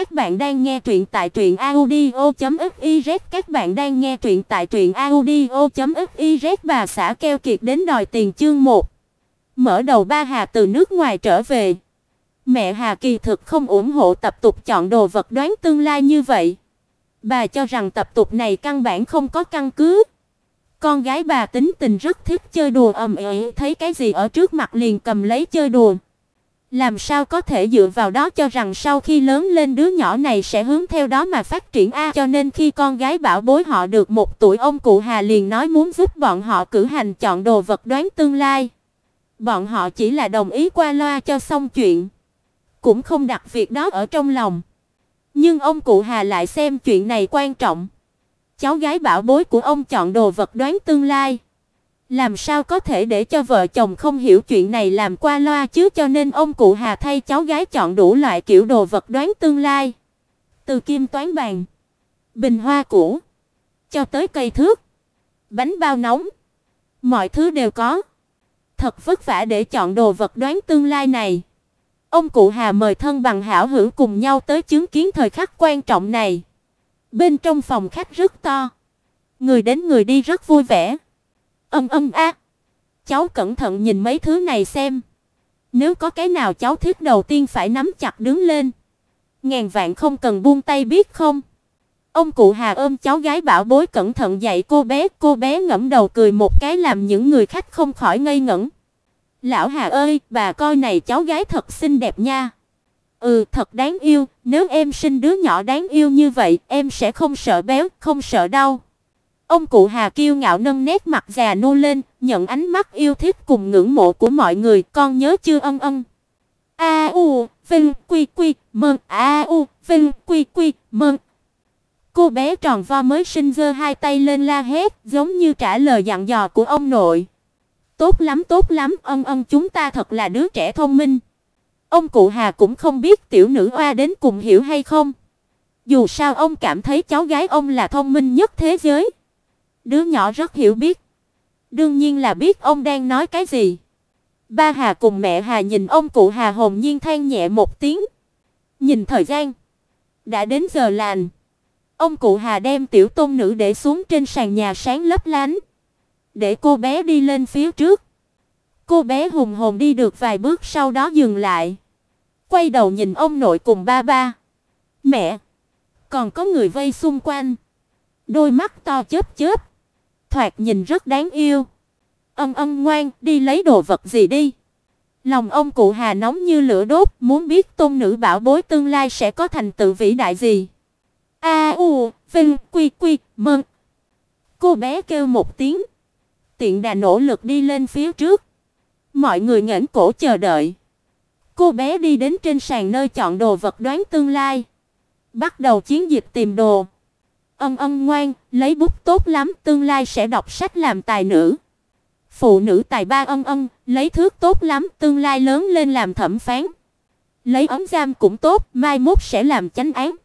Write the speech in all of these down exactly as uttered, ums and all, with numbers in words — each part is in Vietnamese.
Các bạn đang nghe truyện tại truyện audio chấm fiz. Các bạn đang nghe truyện tại truyện audio chấm fiz. Bà xã keo kiệt đến đòi tiền chương một. Mở đầu ba Hà từ nước ngoài trở về. Mẹ Hà kỳ thực không ủng hộ tập tục chọn đồ vật đoán tương lai như vậy. Bà cho rằng tập tục này căn bản không có căn cứ. Con gái bà tính tình rất thích chơi đùa ầm ĩ, thấy cái gì ở trước mặt liền cầm lấy chơi đùa. Làm sao có thể dựa vào đó cho rằng sau khi lớn lên đứa nhỏ này sẽ hướng theo đó mà phát triển a, cho nên khi con gái bảo bối họ được một tuổi, ông cụ Hà liền nói muốn giúp bọn họ cử hành chọn đồ vật đoán tương lai. Bọn họ chỉ là đồng ý qua loa cho xong chuyện, cũng không đặt việc đó ở trong lòng. Nhưng ông cụ Hà lại xem chuyện này quan trọng. Cháu gái bảo bối của ông chọn đồ vật đoán tương lai, làm sao có thể để cho vợ chồng không hiểu chuyện này làm qua loa chứ, cho nên ông cụ Hà thay cháu gái chọn đủ loại kiểu đồ vật đoán tương lai. Từ kim toán bàn, bình hoa cũ, cho tới cây thước, bánh bao nóng, mọi thứ đều có. Thật vất vả để chọn đồ vật đoán tương lai này. Ông cụ Hà mời thân bằng hảo hữu cùng nhau tới chứng kiến thời khắc quan trọng này. Bên trong phòng khách rất to, người đến người đi rất vui vẻ. Âm âm a, cháu cẩn thận nhìn mấy thứ này xem. Nếu có cái nào cháu thích đầu tiên phải nắm chặt đứng lên. Ngàn vạn không cần buông tay biết không? Ông cụ Hà ôm cháu gái bảo bối cẩn thận dạy cô bé, cô bé ngẫm đầu cười một cái làm những người khách không khỏi ngây ngẩn. Lão Hà ơi, bà coi này cháu gái thật xinh đẹp nha. Ừ, thật đáng yêu, nếu em sinh đứa nhỏ đáng yêu như vậy, em sẽ không sợ béo, không sợ đau. Ông cụ Hà kiêu ngạo nâng nét mặt già nua lên, nhận ánh mắt yêu thích cùng ngưỡng mộ của mọi người, con nhớ chưa ân ân. A u, vinh quy quy, mơ, a u, vinh quy quy, mơ. Cô bé tròn vo mới sinh giơ hai tay lên la hét, giống như trả lời dặn dò của ông nội. Tốt lắm, tốt lắm, ân ân chúng ta thật là đứa trẻ thông minh. Ông cụ Hà cũng không biết tiểu nữ oa đến cùng hiểu hay không. Dù sao ông cảm thấy cháu gái ông là thông minh nhất thế giới. Đứa nhỏ rất hiểu biết. Đương nhiên là biết ông đang nói cái gì. Ba Hà cùng mẹ Hà nhìn ông cụ Hà hồn nhiên than nhẹ một tiếng. Nhìn thời gian, đã đến giờ lành. Ông cụ Hà đem tiểu tôn nữ để xuống trên sàn nhà sáng lấp lánh, để cô bé đi lên phía trước. Cô bé hùng hồn đi được vài bước sau đó dừng lại, quay đầu nhìn ông nội cùng ba ba, mẹ, còn có người vây xung quanh. Đôi mắt to chớp chớp, thoạt nhìn rất đáng yêu. Ân ân ngoan, đi lấy đồ vật gì đi. Lòng ông cụ Hà nóng như lửa đốt, muốn biết tôn nữ bảo bối tương lai sẽ có thành tựu vĩ đại gì. A u, vinh quy quy, mơ. Cô bé kêu một tiếng, tiện đà nỗ lực đi lên phía trước. Mọi người nghển cổ chờ đợi. Cô bé đi đến trên sàn nơi chọn đồ vật đoán tương lai, bắt đầu chiến dịch tìm đồ. Ân ân ngoan, lấy bút tốt lắm, tương lai sẽ đọc sách làm tài nữ. Phụ nữ tài ba ân ân, lấy thước tốt lắm, tương lai lớn lên làm thẩm phán. Lấy ống giam cũng tốt, mai mốt sẽ làm chánh án.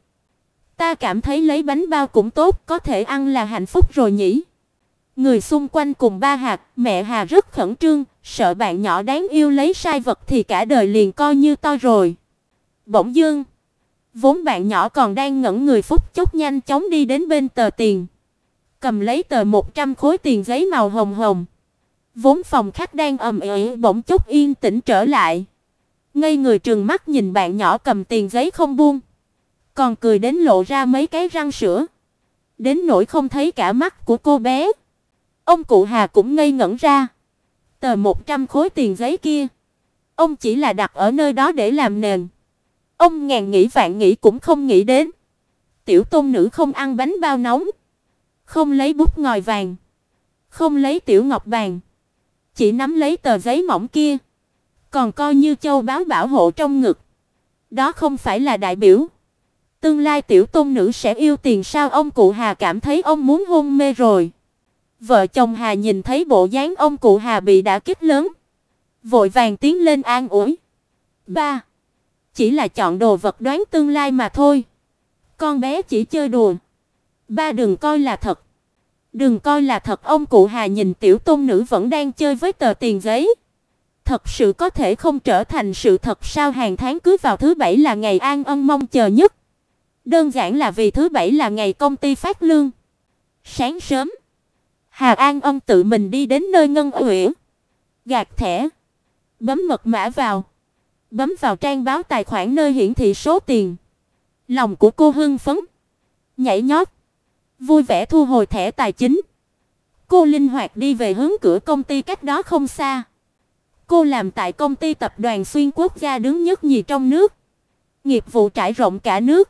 Ta cảm thấy lấy bánh bao cũng tốt, có thể ăn là hạnh phúc rồi nhỉ. Người xung quanh cùng ba Hà, mẹ Hà rất khẩn trương, sợ bạn nhỏ đáng yêu lấy sai vật thì cả đời liền coi như to rồi. Bỗng dưng, vốn bạn nhỏ còn đang ngẩn người phút chốc nhanh chóng đi đến bên tờ tiền, cầm lấy tờ một trăm khối tiền giấy màu hồng hồng. Vốn phòng khách đang ầm ĩ bỗng chốc yên tĩnh trở lại. Ngây người trừng mắt nhìn bạn nhỏ cầm tiền giấy không buông, còn cười đến lộ ra mấy cái răng sữa, đến nỗi không thấy cả mắt của cô bé. Ông cụ Hà cũng ngây ngẩn ra. Tờ một trăm khối tiền giấy kia, ông chỉ là đặt ở nơi đó để làm nền. Ông ngàn nghĩ vạn nghĩ cũng không nghĩ đến, tiểu tôn nữ không ăn bánh bao nóng, không lấy bút ngòi vàng, không lấy tiểu ngọc bàn, chỉ nắm lấy tờ giấy mỏng kia, còn coi như châu báu bảo hộ trong ngực. Đó không phải là đại biểu tương lai tiểu tôn nữ sẽ yêu tiền sao? Ông cụ Hà cảm thấy ông muốn hôn mê rồi. Vợ chồng Hà nhìn thấy bộ dáng ông cụ Hà bị đả kích lớn, vội vàng tiến lên an ủi. Ba, chỉ là chọn đồ vật đoán tương lai mà thôi. Con bé chỉ chơi đùa. Ba đừng coi là thật. Đừng coi là thật. Ông cụ Hà nhìn tiểu tôn nữ vẫn đang chơi với tờ tiền giấy. Thật sự có thể không trở thành sự thật sao? Hàng tháng cứ vào thứ bảy là ngày An Ân mong chờ nhất. Đơn giản là vì thứ bảy là ngày công ty phát lương. Sáng sớm, Hà An Ân tự mình đi đến nơi ngân uyển, gạt thẻ, bấm mật mã vào, bấm vào trang báo tài khoản nơi hiển thị số tiền. Lòng của cô hưng phấn, nhảy nhót, vui vẻ thu hồi thẻ tài chính. Cô linh hoạt đi về hướng cửa công ty cách đó không xa. Cô làm tại công ty tập đoàn xuyên quốc gia đứng nhất nhì trong nước. Nghiệp vụ trải rộng cả nước.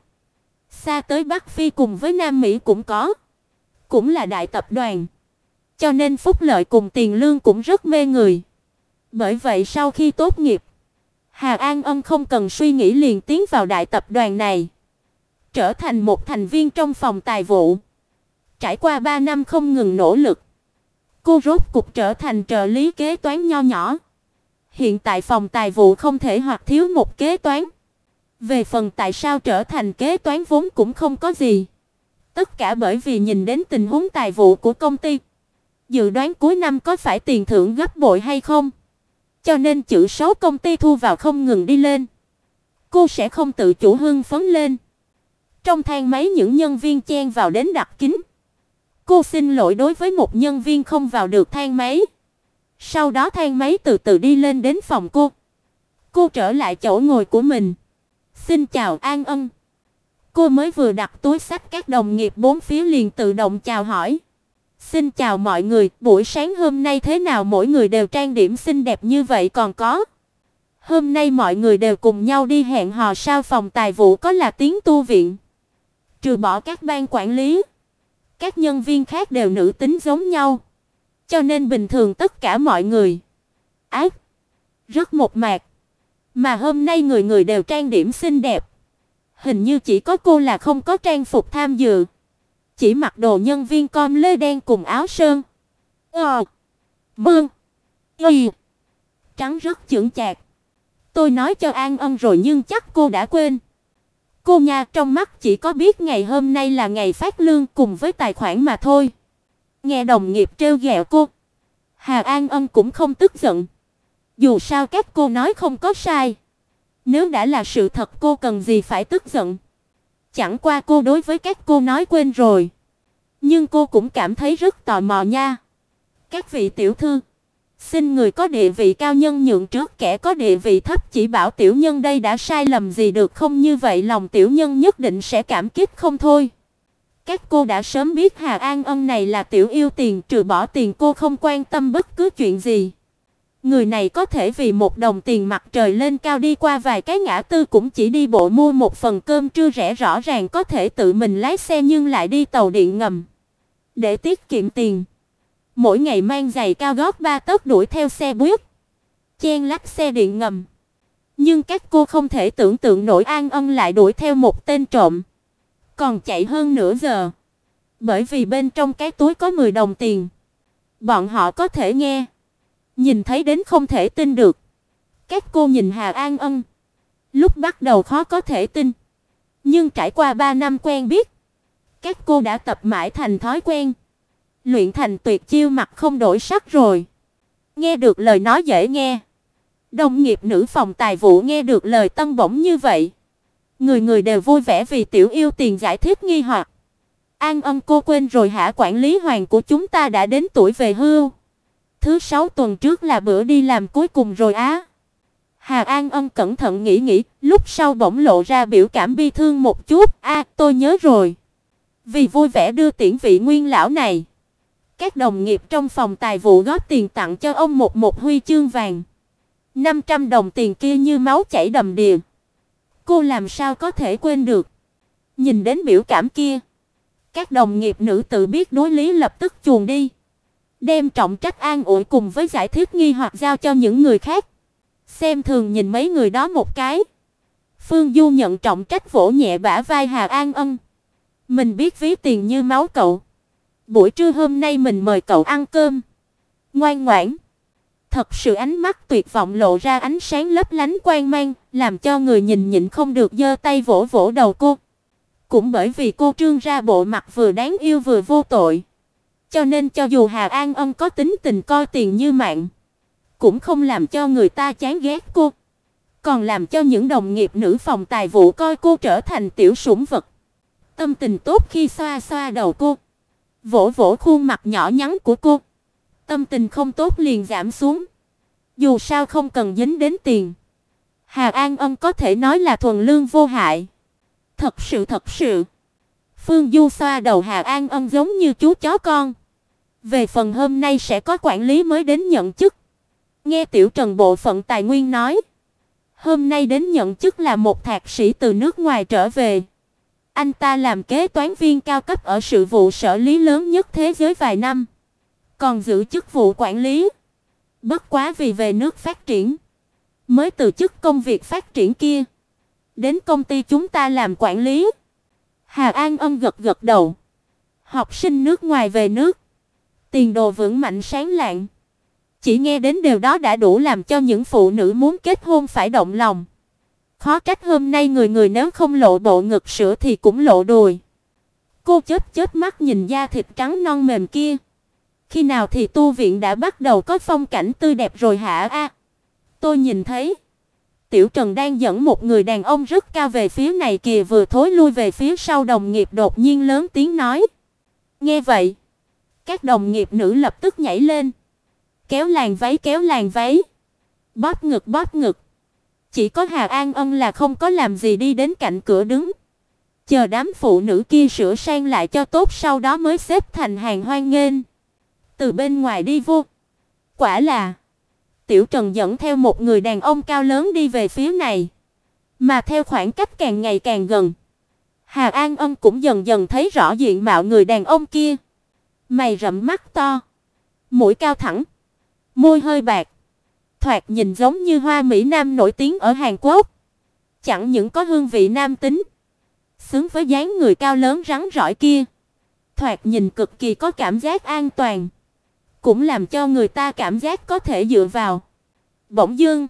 Xa tới Bắc Phi cùng với Nam Mỹ cũng có. Cũng là đại tập đoàn. Cho nên phúc lợi cùng tiền lương cũng rất mê người. Bởi vậy sau khi tốt nghiệp, Hà An Ân không cần suy nghĩ liền tiến vào đại tập đoàn này, trở thành một thành viên trong phòng tài vụ. Trải qua ba năm không ngừng nỗ lực, cô rốt cục trở thành trợ lý kế toán nho nhỏ. Hiện tại phòng tài vụ không thể hoặc thiếu một kế toán. Về phần tại sao trở thành kế toán vốn cũng không có gì. Tất cả bởi vì nhìn đến tình huống tài vụ của công ty, dự đoán cuối năm có phải tiền thưởng gấp bội hay không. Cho nên chữ số công ty thu vào không ngừng đi lên. Cô sẽ không tự chủ hưng phấn lên. Trong thang máy những nhân viên chen vào đến đặt kính. Cô xin lỗi đối với một nhân viên không vào được thang máy. Sau đó thang máy từ từ đi lên đến phòng cô. Cô trở lại chỗ ngồi của mình. "Xin chào An Ân." Cô mới vừa đặt túi xách, các đồng nghiệp bốn phía liền tự động chào hỏi. "Xin chào mọi người, buổi sáng hôm nay thế nào, mỗi người đều trang điểm xinh đẹp như vậy còn có. Hôm nay mọi người đều cùng nhau đi hẹn hò sao?" Phòng tài vụ có là tiếng tu viện. Trừ bỏ các ban quản lý, các nhân viên khác đều nữ tính giống nhau. Cho nên bình thường tất cả mọi người ác rất mộc mạc, mà hôm nay người người đều trang điểm xinh đẹp. Hình như chỉ có cô là không có trang phục tham dự, chỉ mặc đồ nhân viên com lê đen cùng áo sơn. Ờ, mương, y, trắng rất chững chạc. Tôi nói cho An Ân rồi nhưng chắc cô đã quên. Cô nha, trong mắt chỉ có biết ngày hôm nay là ngày phát lương cùng với tài khoản mà thôi. Nghe đồng nghiệp trêu ghẹo cô, Hà An Ân cũng không tức giận. Dù sao các cô nói không có sai. Nếu đã là sự thật cô cần gì phải tức giận. Chẳng qua cô đối với các cô nói quên rồi. Nhưng cô cũng cảm thấy rất tò mò nha. "Các vị tiểu thư, xin người có địa vị cao nhân nhượng trước kẻ có địa vị thấp, chỉ bảo tiểu nhân đây đã sai lầm gì được không, như vậy lòng tiểu nhân nhất định sẽ cảm kích không thôi." Các cô đã sớm biết Hà An Ân này là tiểu yêu tiền, trừ bỏ tiền cô không quan tâm bất cứ chuyện gì. Người này có thể vì một đồng tiền mặt trời lên cao đi qua vài cái ngã tư cũng chỉ đi bộ mua một phần cơm trưa rẻ, rõ ràng có thể tự mình lái xe nhưng lại đi tàu điện ngầm. Để tiết kiệm tiền, mỗi ngày mang giày cao gót ba tấc đuổi theo xe buýt, chen lách xe điện ngầm. Nhưng các cô không thể tưởng tượng nổi An Ân lại đuổi theo một tên trộm, còn chạy hơn nửa giờ. Bởi vì bên trong cái túi có mười đồng tiền. Bọn họ có thể nghe, nhìn thấy đến không thể tin được. Các cô nhìn Hà An Ân, lúc bắt đầu khó có thể tin, nhưng trải qua ba năm quen biết, các cô đã tập mãi thành thói quen, luyện thành tuyệt chiêu mặt không đổi sắc rồi. Nghe được lời nói dễ nghe, đồng nghiệp nữ phòng tài vụ nghe được lời tân bổng như vậy, người người đều vui vẻ vì tiểu yêu tiền giải thích nghi hoặc. "An Ân, cô quên rồi hả? Quản lý Hoàng của chúng ta đã đến tuổi về hưu. Thứ sáu tuần trước là bữa đi làm cuối cùng rồi á." Hà An Ân cẩn thận nghĩ nghĩ, lúc sau bỗng lộ ra biểu cảm bi thương một chút. "A, à, tôi nhớ rồi." Vì vui vẻ đưa tiễn vị nguyên lão này, các đồng nghiệp trong phòng tài vụ góp tiền tặng cho ông một một huy chương vàng. năm trăm đồng tiền kia như máu chảy đầm đìa. Cô làm sao có thể quên được. Nhìn đến biểu cảm kia, các đồng nghiệp nữ tự biết đối lý lập tức chuồn đi, đem trọng trách an ủi cùng với giải thích nghi hoặc giao cho những người khác. Xem thường nhìn mấy người đó một cái, Phương Du nhận trọng trách vỗ nhẹ bả vai Hà An Ân. "Mình biết ví tiền như máu cậu. Buổi trưa hôm nay mình mời cậu ăn cơm. Ngoan ngoãn." Thật sự ánh mắt tuyệt vọng lộ ra ánh sáng lấp lánh quang mang, làm cho người nhìn nhịn không được giơ tay vỗ vỗ đầu cô. Cũng bởi vì cô trương ra bộ mặt vừa đáng yêu vừa vô tội, cho nên cho dù Hà An Ân có tính tình coi tiền như mạng, cũng không làm cho người ta chán ghét cô, còn làm cho những đồng nghiệp nữ phòng tài vụ coi cô trở thành tiểu sủng vật. Tâm tình tốt khi xoa xoa đầu cô, vỗ vỗ khuôn mặt nhỏ nhắn của cô. Tâm tình không tốt liền giảm xuống. Dù sao không cần dính đến tiền. Hà An Ân có thể nói là thuần lương vô hại. Thật sự thật sự. Phương Du xoa đầu Hà An Ân giống như chú chó con. Về phần hôm nay sẽ có quản lý mới đến nhận chức. Nghe Tiểu Trần bộ phận tài nguyên nói, hôm nay đến nhận chức là một thạc sĩ từ nước ngoài trở về. Anh ta làm kế toán viên cao cấp ở sự vụ sở lý lớn nhất thế giới vài năm, còn giữ chức vụ quản lý. Bất quá vì về nước phát triển, mới từ chức công việc phát triển kia, đến công ty chúng ta làm quản lý. Hà An Ân gật gật đầu. Học sinh nước ngoài về nước, tiền đồ vững mạnh sáng lạng. Chỉ nghe đến điều đó đã đủ làm cho những phụ nữ muốn kết hôn phải động lòng. Khó trách hôm nay người người nếu không lộ bộ ngực sữa thì cũng lộ đùi. Cô chớp chớp mắt nhìn da thịt trắng non mềm kia. Khi nào thì tu viện đã bắt đầu có phong cảnh tươi đẹp rồi hả a? Tôi nhìn thấy Tiểu Trần đang dẫn một người đàn ông rất cao về phía này kìa, vừa thối lui về phía sau. Đồng nghiệp đột nhiên lớn tiếng nói. Nghe vậy, các đồng nghiệp nữ lập tức nhảy lên, kéo làn váy kéo làn váy, bóp ngực bóp ngực. Chỉ có Hà An Ân là không có làm gì, đi đến cạnh cửa đứng, chờ đám phụ nữ kia sửa sang lại cho tốt, sau đó mới xếp thành hàng hoan nghênh từ bên ngoài đi vô. Quả là Tiểu Trần dẫn theo một người đàn ông cao lớn đi về phía này, mà theo khoảng cách càng ngày càng gần, Hà An Ân cũng dần dần thấy rõ diện mạo người đàn ông kia. Mày rậm mắt to, mũi cao thẳng, môi hơi bạc, thoạt nhìn giống như hoa mỹ nam nổi tiếng ở Hàn Quốc. Chẳng những có hương vị nam tính, xứng với dáng người cao lớn rắn rỏi kia, thoạt nhìn cực kỳ có cảm giác an toàn, cũng làm cho người ta cảm giác có thể dựa vào. Bỗng dưng,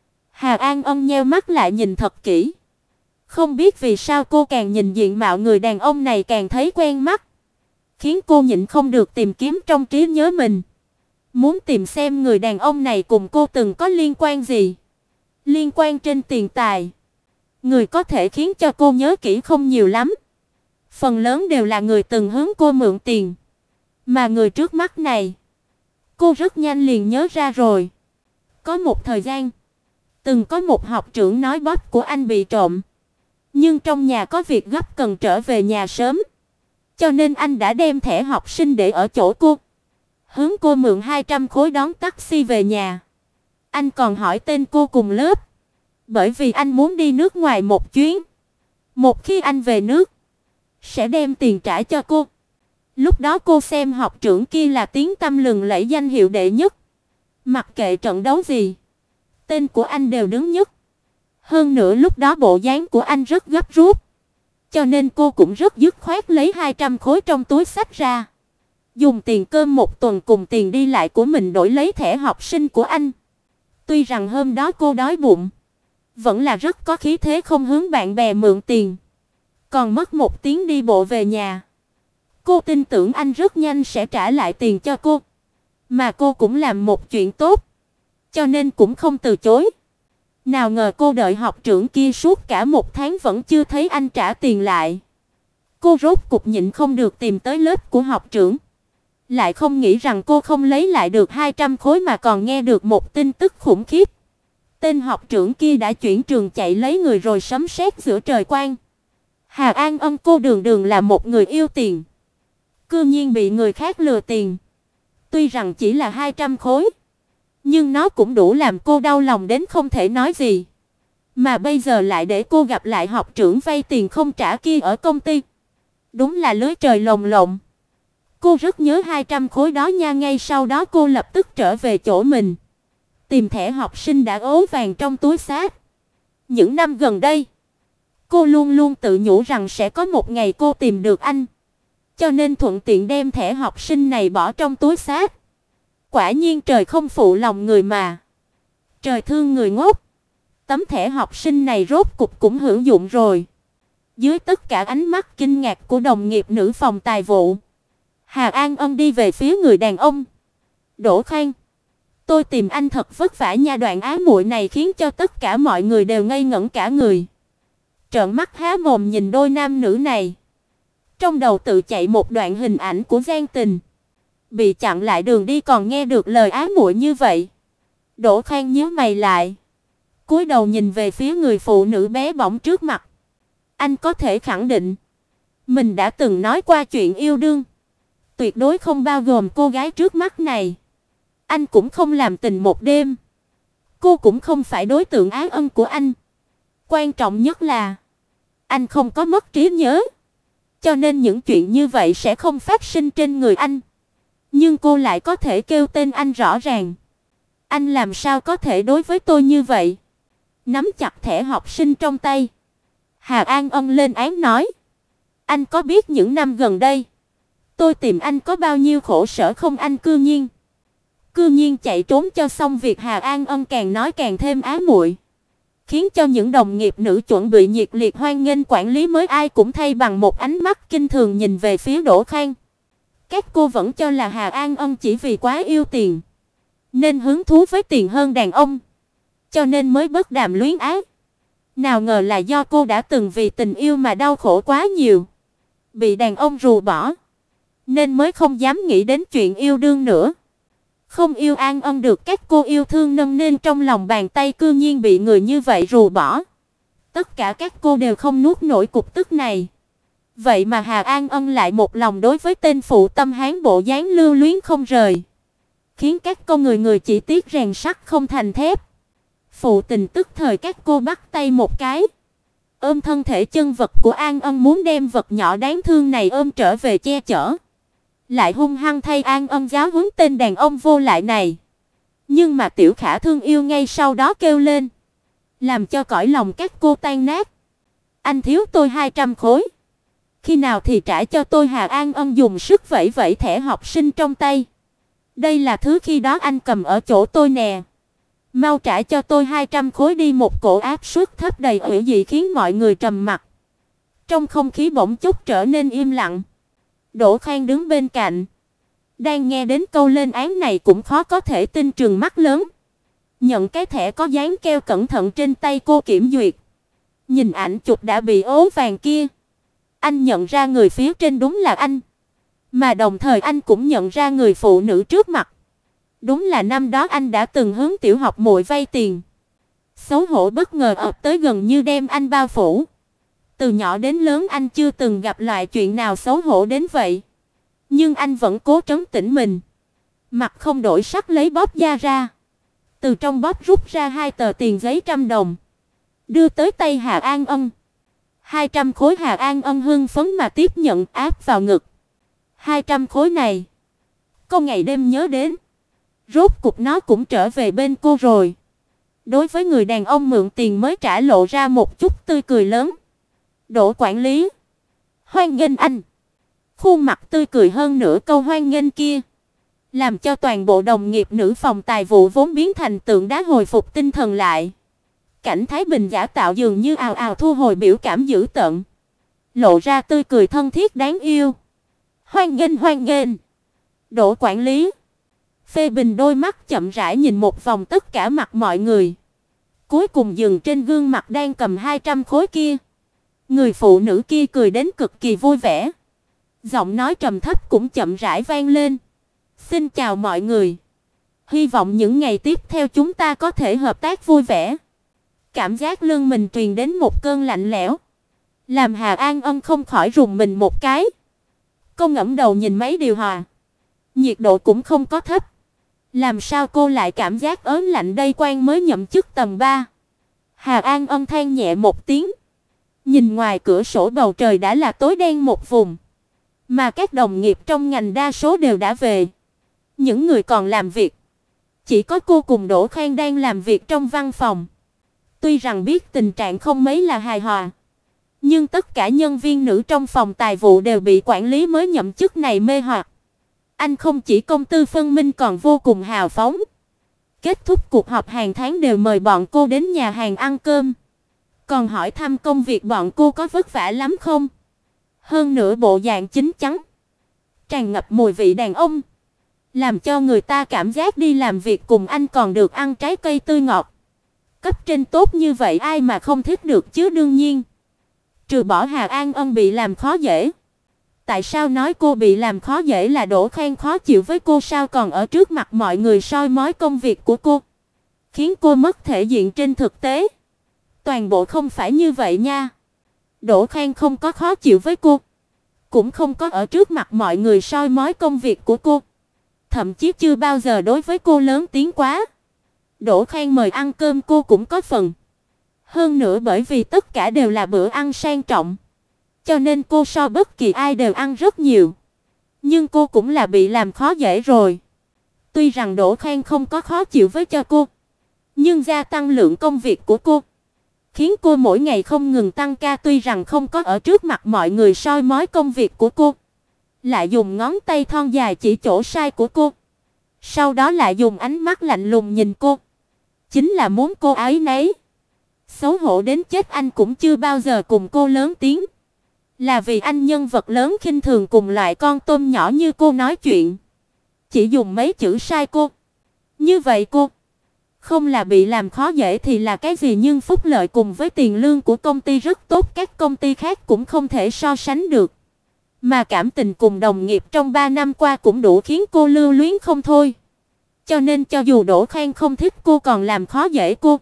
Hà An Ân nheo mắt lại nhìn thật kỹ. Không biết vì sao cô càng nhìn diện mạo người đàn ông này càng thấy quen mắt, khiến cô nhịn không được tìm kiếm trong trí nhớ mình, muốn tìm xem người đàn ông này cùng cô từng có liên quan gì. Liên quan trên tiền tài, người có thể khiến cho cô nhớ kỹ không nhiều lắm, phần lớn đều là người từng hướng cô mượn tiền. Mà người trước mắt này, cô rất nhanh liền nhớ ra rồi. Có một thời gian, từng có một học trưởng nói bóp của anh bị trộm, nhưng trong nhà có việc gấp cần trở về nhà sớm, cho nên anh đã đem thẻ học sinh để ở chỗ cô, hướng cô mượn hai trăm khối đón taxi về nhà. Anh còn hỏi tên cô cùng lớp, bởi vì anh muốn đi nước ngoài một chuyến. Một khi anh về nước, sẽ đem tiền trả cho cô. Lúc đó cô xem học trưởng kia là tiếng tăm lừng lẫy, danh hiệu đệ nhất. Mặc kệ trận đấu gì, tên của anh đều đứng nhất. Hơn nữa lúc đó bộ dáng của anh rất gấp rút, cho nên cô cũng rất dứt khoát lấy hai trăm khối trong túi xách ra, dùng tiền cơm một tuần cùng tiền đi lại của mình đổi lấy thẻ học sinh của anh. Tuy rằng hôm đó cô đói bụng, vẫn là rất có khí thế không hướng bạn bè mượn tiền, còn mất một tiếng đi bộ về nhà. Cô tin tưởng anh rất nhanh sẽ trả lại tiền cho cô, mà cô cũng làm một chuyện tốt, cho nên cũng không từ chối. Nào ngờ cô đợi học trưởng kia suốt cả một tháng vẫn chưa thấy anh trả tiền lại. Cô rốt cục nhịn không được tìm tới lớp của học trưởng. Lại không nghĩ rằng cô không lấy lại được hai trăm khối mà còn nghe được một tin tức khủng khiếp. Tên học trưởng kia đã chuyển trường chạy lấy người rồi, sấm sét giữa trời quang. Hà An Ân cô đường đường là một người yêu tiền, cư nhiên bị người khác lừa tiền. Tuy rằng chỉ là hai trăm khối, nhưng nó cũng đủ làm cô đau lòng đến không thể nói gì. Mà bây giờ lại để cô gặp lại học trưởng vay tiền không trả kia ở công ty. Đúng là lưới trời lồng lộng. Cô rất nhớ hai trăm khối đó nha. Ngay sau đó cô lập tức trở về chỗ mình, tìm thẻ học sinh đã ố vàng trong túi xách. Những năm gần đây, cô luôn luôn tự nhủ rằng sẽ có một ngày cô tìm được anh, cho nên thuận tiện đem thẻ học sinh này bỏ trong túi xách. Quả nhiên trời không phụ lòng người mà, trời thương người ngốc. Tấm thẻ học sinh này rốt cục cũng hữu dụng rồi. Dưới tất cả ánh mắt kinh ngạc của đồng nghiệp nữ phòng tài vụ, Hà An Ân đi về phía người đàn ông. Đỗ Khang, tôi tìm anh thật vất vả nha. Đoạn ái muội này khiến cho tất cả mọi người đều ngây ngẩn cả người, trợn mắt há mồm nhìn đôi nam nữ này. Trong đầu tự chạy một đoạn hình ảnh của Giang Tình, bị chặn lại đường đi còn nghe được lời ái muội như vậy. Đỗ Khang nhíu mày lại, cúi đầu nhìn về phía người phụ nữ bé bỏng trước mặt. Anh có thể khẳng định, mình đã từng nói qua chuyện yêu đương, tuyệt đối không bao gồm cô gái trước mắt này. Anh cũng không làm tình một đêm, cô cũng không phải đối tượng ái ân của anh. Quan trọng nhất là anh không có mất trí nhớ, cho nên những chuyện như vậy sẽ không phát sinh trên người anh. Nhưng cô lại có thể kêu tên anh rõ ràng. Anh làm sao có thể đối với tôi như vậy? Nắm chặt thẻ học sinh trong tay, Hà An Ân lên án nói. Anh có biết những năm gần đây tôi tìm anh có bao nhiêu khổ sở không? Anh cư nhiên cư nhiên chạy trốn cho xong việc. Hà An Ân càng nói càng thêm ái muội, khiến cho những đồng nghiệp nữ chuẩn bị nhiệt liệt hoan nghênh quản lý mới ai cũng thay bằng một ánh mắt kinh thường nhìn về phía Đỗ Khang. Các cô vẫn cho là Hà An Ân chỉ vì quá yêu tiền nên hứng thú với tiền hơn đàn ông, cho nên mới bất đàm luyến ái. Nào ngờ là do cô đã từng vì tình yêu mà đau khổ quá nhiều, bị đàn ông rù bỏ, nên mới không dám nghĩ đến chuyện yêu đương nữa. Không yêu An Ân được các cô yêu thương nâng nên trong lòng bàn tay cư nhiên bị người như vậy rù bỏ. Tất cả các cô đều không nuốt nổi cục tức này. Vậy mà Hà An Ân lại một lòng đối với tên phụ tâm hán bộ dáng lưu luyến không rời, khiến các cô người người chỉ tiếc rèn sắt không thành thép. Phụ tình tức thời các cô bắt tay một cái, ôm thân thể chân vật của An Ân, muốn đem vật nhỏ đáng thương này ôm trở về che chở. Lại hung hăng thay An Ân giáo huấn tên đàn ông vô lại này. Nhưng mà Tiểu Khả thương yêu ngay sau đó kêu lên, làm cho cõi lòng các cô tan nát. Anh thiếu tôi hai trăm khối, khi nào thì trả cho tôi? Hà An Ân dùng sức vẫy vẫy thẻ học sinh trong tay. Đây là thứ khi đó anh cầm ở chỗ tôi nè. Mau trả cho tôi hai trăm khối đi. Một cổ áp suất thấp đầy ủy dị khiến mọi người trầm mặc. Trong không khí bỗng chốc trở nên im lặng. Đỗ Khang đứng bên cạnh, đang nghe đến câu lên án này cũng khó có thể tin, trừng mắt lớn. Nhận cái thẻ có dán keo cẩn thận trên tay cô kiểm duyệt. Nhìn ảnh chụp đã bị ố vàng kia, anh nhận ra người phía trên đúng là anh. Mà đồng thời anh cũng nhận ra người phụ nữ trước mặt. Đúng là năm đó anh đã từng hướng tiểu học muội vay tiền. Xấu hổ bất ngờ ập tới gần như đem anh bao phủ. Từ nhỏ đến lớn anh chưa từng gặp loại chuyện nào xấu hổ đến vậy. Nhưng anh vẫn cố trấn tĩnh mình, mặt không đổi sắc lấy bóp da ra. Từ trong bóp rút ra hai tờ tiền giấy trăm đồng, đưa tới tay Hà An Ân. hai trăm khối. Hà An Ân hưng phấn mà tiếp nhận, áp vào ngực. hai trăm khối này, cô ngày đêm nhớ đến. Rốt cục nó cũng trở về bên cô rồi. Đối với người đàn ông mượn tiền mới trả lộ ra một chút tươi cười lớn. Đỗ quản lý, hoan nghênh anh. Khuôn mặt tươi cười hơn nửa câu hoan nghênh kia, làm cho toàn bộ đồng nghiệp nữ phòng tài vụ vốn biến thành tượng đá hồi phục tinh thần lại. Cảnh Thái Bình giả tạo dường như ào ào thu hồi biểu cảm dữ tợn, lộ ra tươi cười thân thiết đáng yêu. Hoan nghênh, hoan nghênh. Đỗ quản lý. Phê Bình đôi mắt chậm rãi nhìn một vòng tất cả mặt mọi người, cuối cùng dừng trên gương mặt đang cầm hai trăm khối kia. Người phụ nữ kia cười đến cực kỳ vui vẻ, giọng nói trầm thấp cũng chậm rãi vang lên. Xin chào mọi người. Hy vọng những ngày tiếp theo chúng ta có thể hợp tác vui vẻ. Cảm giác lưng mình truyền đến một cơn lạnh lẽo, làm Hà An Ân không khỏi rùng mình một cái. Cô ngẩng đầu nhìn máy điều hòa, nhiệt độ cũng không có thấp. Làm sao cô lại cảm giác ớn lạnh đây? Quan mới nhậm chức tầng ba. Hà An Ân than nhẹ một tiếng. Nhìn ngoài cửa sổ bầu trời đã là tối đen một vùng, mà các đồng nghiệp trong ngành đa số đều đã về. Những người còn làm việc, chỉ có cô cùng Đỗ Khang đang làm việc trong văn phòng. Tuy rằng biết tình trạng không mấy là hài hòa, nhưng tất cả nhân viên nữ trong phòng tài vụ đều bị quản lý mới nhậm chức này mê hoặc. Anh không chỉ công tư phân minh còn vô cùng hào phóng. Kết thúc cuộc họp hàng tháng đều mời bọn cô đến nhà hàng ăn cơm, còn hỏi thăm công việc bọn cô có vất vả lắm không. Hơn nữa bộ dạng chín chắn, tràn ngập mùi vị đàn ông, làm cho người ta cảm giác đi làm việc cùng anh còn được ăn trái cây tươi ngọt. Cấp trên tốt như vậy ai mà không thích được chứ. Đương nhiên, trừ bỏ Hà An Ân bị làm khó dễ, Tại sao nói cô bị làm khó dễ là Đỗ Khang khó chịu với cô sao còn ở trước mặt mọi người soi mói công việc của cô, khiến cô mất thể diện trên thực tế. Toàn bộ không phải như vậy nha. Đỗ Khang không có khó chịu với cô, cũng không có ở trước mặt mọi người soi mói công việc của cô, thậm chí chưa bao giờ đối với cô lớn tiếng quá. Đỗ Khang mời ăn cơm cô cũng có phần. Hơn nữa bởi vì tất cả đều là bữa ăn sang trọng, cho nên cô so bất kỳ ai đều ăn rất nhiều. Nhưng cô cũng là bị làm khó dễ rồi. Tuy rằng Đỗ Khang không có khó chịu với cho cô, nhưng gia tăng lượng công việc của cô, khiến cô mỗi ngày không ngừng tăng ca, tuy rằng không có ở trước mặt mọi người soi mói công việc của cô, lại dùng ngón tay thon dài chỉ chỗ sai của cô, sau đó lại dùng ánh mắt lạnh lùng nhìn cô, chính là muốn cô áy náy. Xấu hổ đến chết, anh cũng chưa bao giờ cùng cô lớn tiếng, là vì anh nhân vật lớn khinh thường cùng loại con tôm nhỏ như cô nói chuyện, chỉ dùng mấy chữ sai cô. Như vậy cô không là bị làm khó dễ thì là cái gì? Nhưng phúc lợi cùng với tiền lương của công ty rất tốt, các công ty khác cũng không thể so sánh được. Mà cảm tình cùng đồng nghiệp trong ba năm qua cũng đủ khiến cô lưu luyến không thôi. Cho nên cho dù Đỗ Khang không thích cô còn làm khó dễ cô,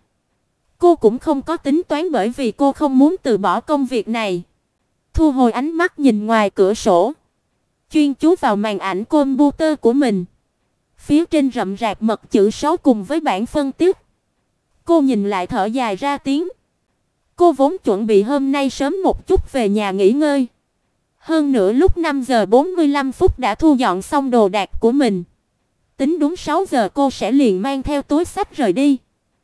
cô cũng không có tính toán, bởi vì cô không muốn từ bỏ công việc này. Thu hồi ánh mắt nhìn ngoài cửa sổ, chuyên chú vào màn ảnh computer của mình. Phía trên rậm rạp mật chữ số cùng với bảng phân tích. Cô nhìn lại thở dài ra tiếng. Cô vốn chuẩn bị hôm nay sớm một chút về nhà nghỉ ngơi. Hơn nữa lúc năm giờ bốn mươi lăm phút đã thu dọn xong đồ đạc của mình. Tính đúng sáu giờ cô sẽ liền mang theo túi xách rời đi.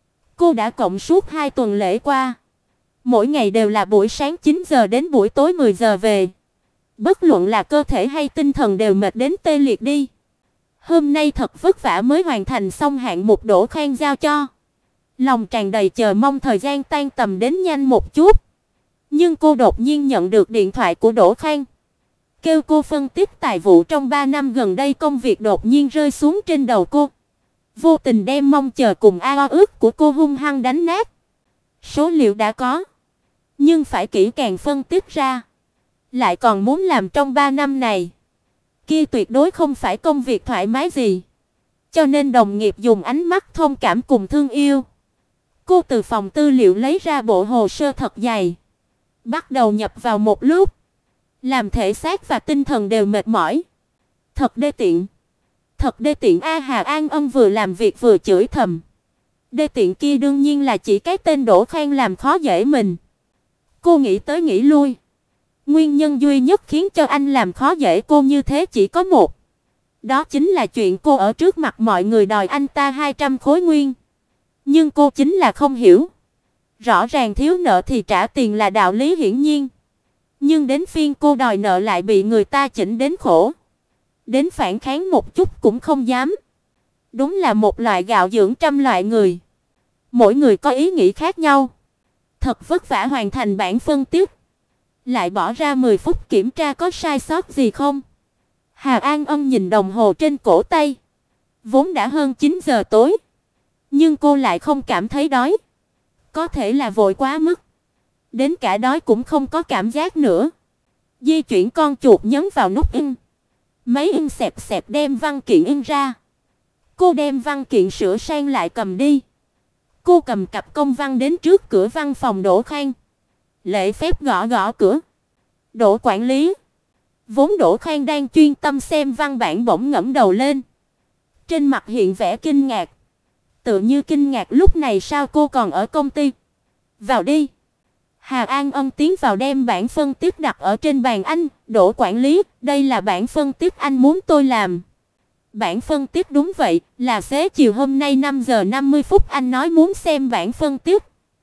Cô đã cộng suốt hai tuần lễ qua, mỗi ngày đều là buổi sáng chín giờ đến buổi tối mười giờ về. Bất luận là cơ thể hay tinh thần đều mệt đến tê liệt đi. Hôm nay thật vất vả mới hoàn thành xong hạng mục Đỗ Khang giao cho. Lòng tràn đầy chờ mong thời gian tan tầm đến nhanh một chút. Nhưng cô đột nhiên nhận được điện thoại của Đỗ Khang, kêu cô phân tích tài vụ trong ba năm gần đây. Công việc đột nhiên rơi xuống trên đầu cô, vô tình đem mong chờ cùng ao ước của cô hung hăng đánh nát. Số liệu đã có, nhưng phải kỹ càng phân tích ra, lại còn muốn làm trong ba năm này, kia tuyệt đối không phải công việc thoải mái gì. Cho nên đồng nghiệp dùng ánh mắt thông cảm cùng thương yêu. Cô từ phòng tư liệu lấy ra bộ hồ sơ thật dày, bắt đầu nhập vào một lúc, làm thể xác và tinh thần đều mệt mỏi. Thật đê tiện, thật đê tiện a. Hà An Ân vừa làm việc vừa chửi thầm. Đê tiện kia đương nhiên là chỉ cái tên Đỗ Khang làm khó dễ mình. Cô nghĩ tới nghĩ lui, nguyên nhân duy nhất khiến cho anh làm khó dễ cô như thế chỉ có một. Đó chính là chuyện cô ở trước mặt mọi người đòi anh ta hai trăm khối nguyên. Nhưng cô chính là không hiểu. Rõ ràng thiếu nợ thì trả tiền là đạo lý hiển nhiên. Nhưng đến phiên cô đòi nợ lại bị người ta chỉnh đến khổ. Đến phản kháng một chút cũng không dám. Đúng là một loại gạo dưỡng trăm loại người. Mỗi người có ý nghĩ khác nhau. Thật vất vả hoàn thành bản phân tích, lại bỏ ra mười phút kiểm tra có sai sót gì không. Hà An Ân nhìn đồng hồ trên cổ tay. Vốn đã hơn chín giờ tối, nhưng cô lại không cảm thấy đói. Có thể là vội quá mức, đến cả đói cũng không có cảm giác nữa. Di chuyển con chuột nhấn vào nút in. Máy in xẹp xẹp đem văn kiện in ra. Cô đem văn kiện sửa sang lại cầm đi. Cô cầm cặp công văn đến trước cửa văn phòng Đỗ Khang, lễ phép gõ gõ cửa. Đỗ quản lý. Vốn Đỗ Khang đang chuyên tâm xem văn bản bỗng ngẩng đầu lên, trên mặt hiện vẻ kinh ngạc. Tự như kinh ngạc lúc này sao cô còn ở công ty. Vào đi. Hà An Ân tiến vào đem bản phân tích đặt ở trên bàn anh. Đỗ quản lý, đây là bản phân tích anh muốn tôi làm. Bản phân tích đúng vậy, là xế chiều hôm nay năm giờ năm mươi phút anh nói muốn xem bản phân tích.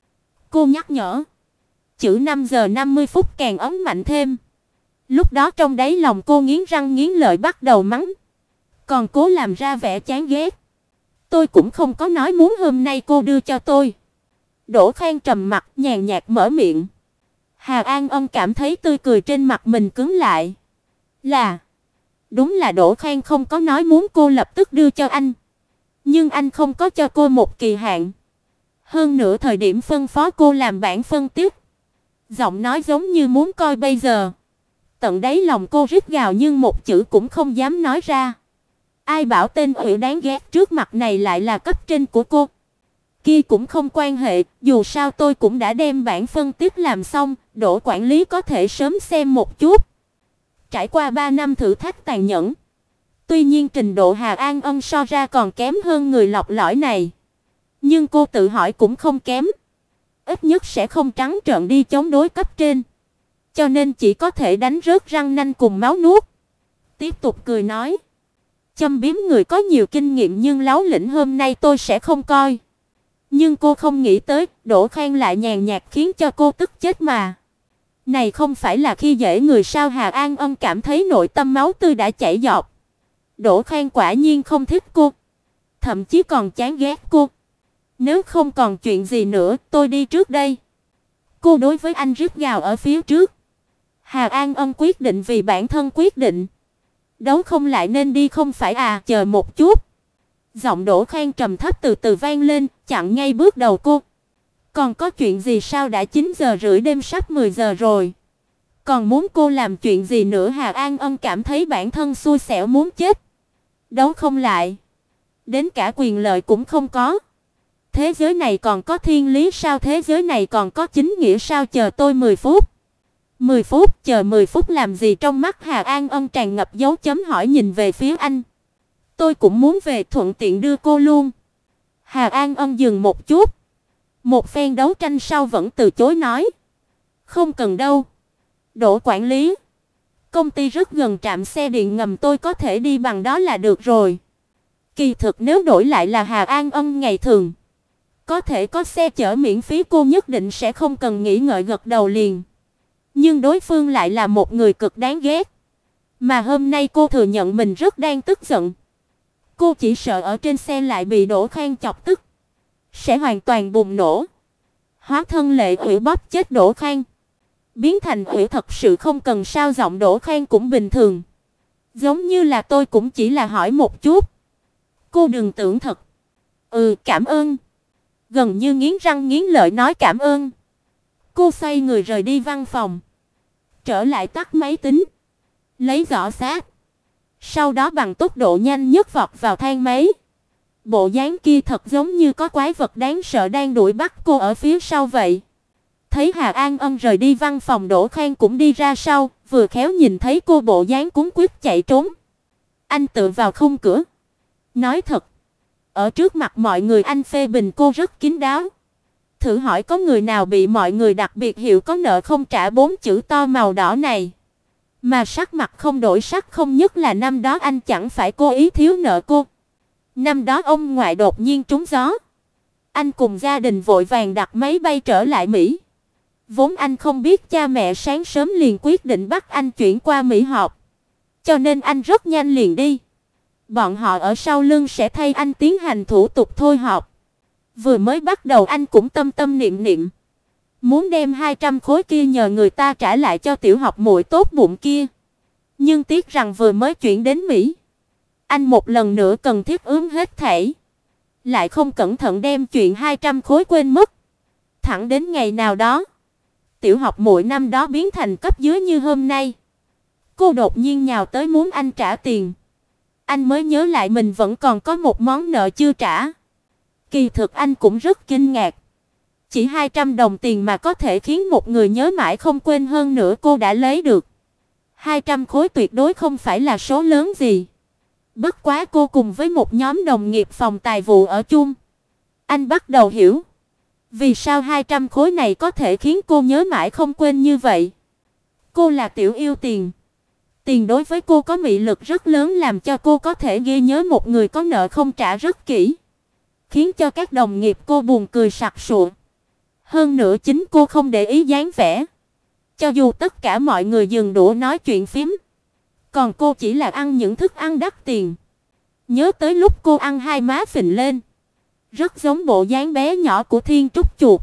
Cô nhắc nhở. Chữ năm giờ năm mươi phút càng ấn mạnh thêm. Lúc đó trong đáy lòng cô nghiến răng nghiến lợi bắt đầu mắng, còn cố làm ra vẻ chán ghét. Tôi cũng không có nói muốn hôm nay cô đưa cho tôi. Đỗ Khang trầm mặt nhàn nhạt mở miệng. Hà An Ân cảm thấy tươi cười trên mặt mình cứng lại. Là, đúng là Đỗ Khang không có nói muốn cô lập tức đưa cho anh, nhưng anh không có cho cô một kỳ hạn. Hơn nữa thời điểm phân phó cô làm bản phân tích, giọng nói giống như muốn coi bây giờ. tận đáy lòng cô rít gào nhưng một chữ cũng không dám nói ra. Ai bảo tên ủy đáng ghét trước mặt này lại là cấp trên của cô? Kia cũng không quan hệ, dù sao tôi cũng đã đem bản phân tích làm xong, Đỗ quản lý có thể sớm xem một chút. Trải qua ba năm thử thách tàn nhẫn, tuy nhiên trình độ Hà An Ân so ra còn kém hơn người lọc lõi này. Nhưng cô tự hỏi cũng không kém, ít nhất sẽ không trắng trợn đi chống đối cấp trên. Cho nên chỉ có thể đánh rớt răng nanh cùng máu nuốt. Tiếp tục cười nói, châm biếm người có nhiều kinh nghiệm nhưng láo lĩnh hôm nay tôi sẽ không coi. Nhưng cô không nghĩ tới, Đỗ Khang lại nhàn nhạt khiến cho cô tức chết mà. Này không phải là khi dễ người sao? Hà An Ân cảm thấy nội tâm máu tươi đã chảy dọc. Đỗ Khang quả nhiên không thích cô, thậm chí còn chán ghét cô. Nếu không còn chuyện gì nữa, tôi đi trước đây. Cô đối với anh rít gào ở phía trước. Hà An Ân quyết định vì bản thân quyết định. Đấu không lại nên đi không phải à? Chờ một chút. Giọng Đỗ Khang trầm thấp từ từ vang lên, chặn ngay bước đầu cô. Còn có chuyện gì sao? Đã chín giờ rưỡi đêm, sắp mười giờ rồi. Còn muốn cô làm chuyện gì nữa? Hà An Ân cảm thấy bản thân xui xẻo muốn chết. Đấu không lại, đến cả quyền lợi cũng không có. Thế giới này còn có thiên lý sao? Thế giới này còn có chính nghĩa sao? Chờ tôi mười phút. mười phút? Chờ mười phút làm gì? Trong mắt Hà An Ân tràn ngập dấu chấm hỏi nhìn về phía anh. Tôi cũng muốn về, thuận tiện đưa cô luôn. Hà An Ân dừng một chút. Một phen đấu tranh sau vẫn từ chối nói. Không cần đâu. Đỗ quản lý, công ty rất gần trạm xe điện ngầm, tôi có thể đi bằng đó là được rồi. Kỳ thực nếu đổi lại là Hà An Ân ngày thường, có thể có xe chở miễn phí cô nhất định sẽ không cần nghĩ ngợi gật đầu liền. Nhưng đối phương lại là một người cực đáng ghét. Mà hôm nay cô thừa nhận mình rất đang tức giận. Cô chỉ sợ ở trên xe lại bị Đỗ Khang chọc tức, sẽ hoàn toàn bùng nổ. Hóa thân lệ ủy bóp chết Đỗ Khang, biến thành ủy thật sự không cần sao? Giọng Đỗ Khang cũng bình thường, giống như là tôi cũng chỉ là hỏi một chút. Cô đừng tưởng thật. Ừ, cảm ơn. Gần như nghiến răng nghiến lợi nói cảm ơn. Cô xoay người rời đi văn phòng, trở lại tắt máy tính, lấy giỏ xách, sau đó bằng tốc độ nhanh nhất vọt vào thang máy. Bộ dáng kia thật giống như có quái vật đáng sợ đang đuổi bắt cô ở phía sau vậy. Thấy Hà An Ân rời đi văn phòng, Đỗ Khang cũng đi ra sau, vừa khéo nhìn thấy cô bộ dáng cuống quýt chạy trốn. Anh tựa vào khung cửa, nói thật, ở trước mặt mọi người anh phê bình cô rất kín đáo. Thử hỏi có người nào bị mọi người đặc biệt hiểu có nợ không trả bốn chữ to màu đỏ này mà sắc mặt không đổi sắc không? Nhất là năm đó anh chẳng phải cố ý thiếu nợ cô. Năm đó ông ngoại đột nhiên trúng gió, anh cùng gia đình vội vàng đặt máy bay trở lại Mỹ. Vốn anh không biết cha mẹ sáng sớm liền quyết định bắt anh chuyển qua Mỹ học, cho nên anh rất nhanh liền đi. Bọn họ ở sau lưng sẽ thay anh tiến hành thủ tục thôi học. Vừa mới bắt đầu anh cũng tâm tâm niệm niệm, muốn đem hai trăm khối kia nhờ người ta trả lại cho tiểu học muội tốt bụng kia. Nhưng tiếc rằng vừa mới chuyển đến Mỹ, anh một lần nữa cần thiết ứng hết thảy, lại không cẩn thận đem chuyện hai trăm khối quên mất. Thẳng đến ngày nào đó, tiểu học muội năm đó biến thành cấp dưới như hôm nay, cô đột nhiên nhào tới muốn anh trả tiền. Anh mới nhớ lại mình vẫn còn có một món nợ chưa trả. Kỳ thực anh cũng rất kinh ngạc. Chỉ hai trăm đồng tiền mà có thể khiến một người nhớ mãi không quên, hơn nữa cô đã lấy được. hai trăm khối tuyệt đối không phải là số lớn gì. Bất quá cô cùng với một nhóm đồng nghiệp phòng tài vụ ở chung. Anh bắt đầu hiểu vì sao hai trăm khối này có thể khiến cô nhớ mãi không quên như vậy. Cô là tiểu yêu tiền. Tiền đối với cô có mị lực rất lớn, làm cho cô có thể ghi nhớ một người có nợ không trả rất kỹ, khiến cho các đồng nghiệp cô buồn cười sặc sụa. Hơn nữa chính cô không để ý dáng vẻ. Cho dù tất cả mọi người dừng đũa nói chuyện phím, còn cô chỉ là ăn những thức ăn đắt tiền. Nhớ tới lúc cô ăn hai má phình lên, rất giống bộ dáng bé nhỏ của Thiên Trúc chuột.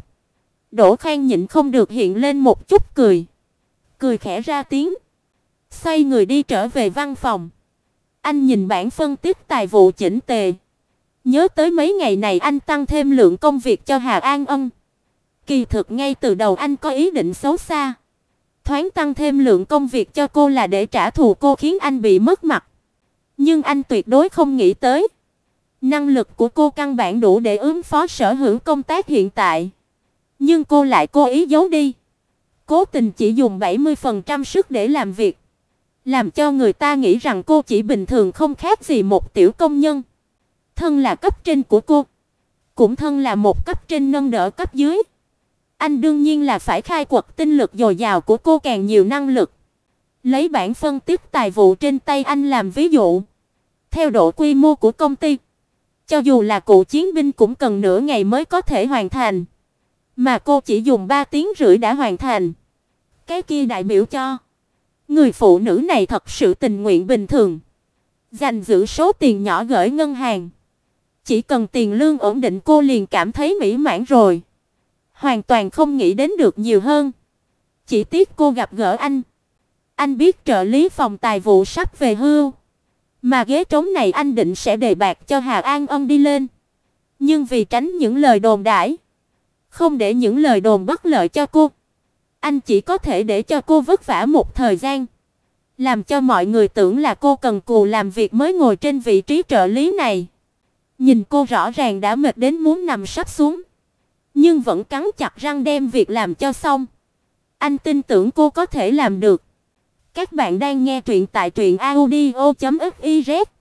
Đỗ Khang nhịn không được hiện lên một chút cười. Cười khẽ ra tiếng, xoay người đi trở về văn phòng. Anh nhìn bảng phân tích tài vụ chỉnh tề, nhớ tới mấy ngày này anh tăng thêm lượng công việc cho Hà An Ân. Kỳ thực ngay từ đầu anh có ý định xấu xa, Thoáng tăng thêm lượng công việc cho cô là để trả thù cô khiến anh bị mất mặt. Nhưng anh tuyệt đối không nghĩ tới, năng lực của cô căn bản đủ để ứng phó sở hữu công tác hiện tại. Nhưng cô lại cố ý giấu đi, cố tình chỉ dùng bảy mươi phần trăm sức để làm việc, làm cho người ta nghĩ rằng cô chỉ bình thường không khác gì một tiểu công nhân. Thân là cấp trên của cô, cũng thân là một cấp trên nâng đỡ cấp dưới, anh đương nhiên là phải khai quật tinh lực dồi dào của cô càng nhiều năng lực. Lấy bản phân tích tài vụ trên tay anh làm ví dụ, theo độ quy mô của công ty, cho dù là cụ chiến binh cũng cần nửa ngày mới có thể hoàn thành, mà cô chỉ dùng ba tiếng rưỡi đã hoàn thành. Cái kia đại biểu cho người phụ nữ này thật sự tình nguyện bình thường, dành giữ số tiền nhỏ gửi ngân hàng. Chỉ cần tiền lương ổn định cô liền cảm thấy mỹ mãn rồi, hoàn toàn không nghĩ đến được nhiều hơn. Chỉ tiếc cô gặp gỡ anh. Anh biết trợ lý phòng tài vụ sắp về hưu, mà ghế trống này anh định sẽ đề bạt cho Hà An Ân đi lên. Nhưng vì tránh những lời đồn đãi, không để những lời đồn bất lợi cho cô, anh chỉ có thể để cho cô vất vả một thời gian, làm cho mọi người tưởng là cô cần cù làm việc mới ngồi trên vị trí trợ lý này. Nhìn cô rõ ràng đã mệt đến muốn nằm sắp xuống, nhưng vẫn cắn chặt răng đem việc làm cho xong. Anh tin tưởng cô có thể làm được. Các bạn đang nghe truyện tại truyện audio chấm fiz.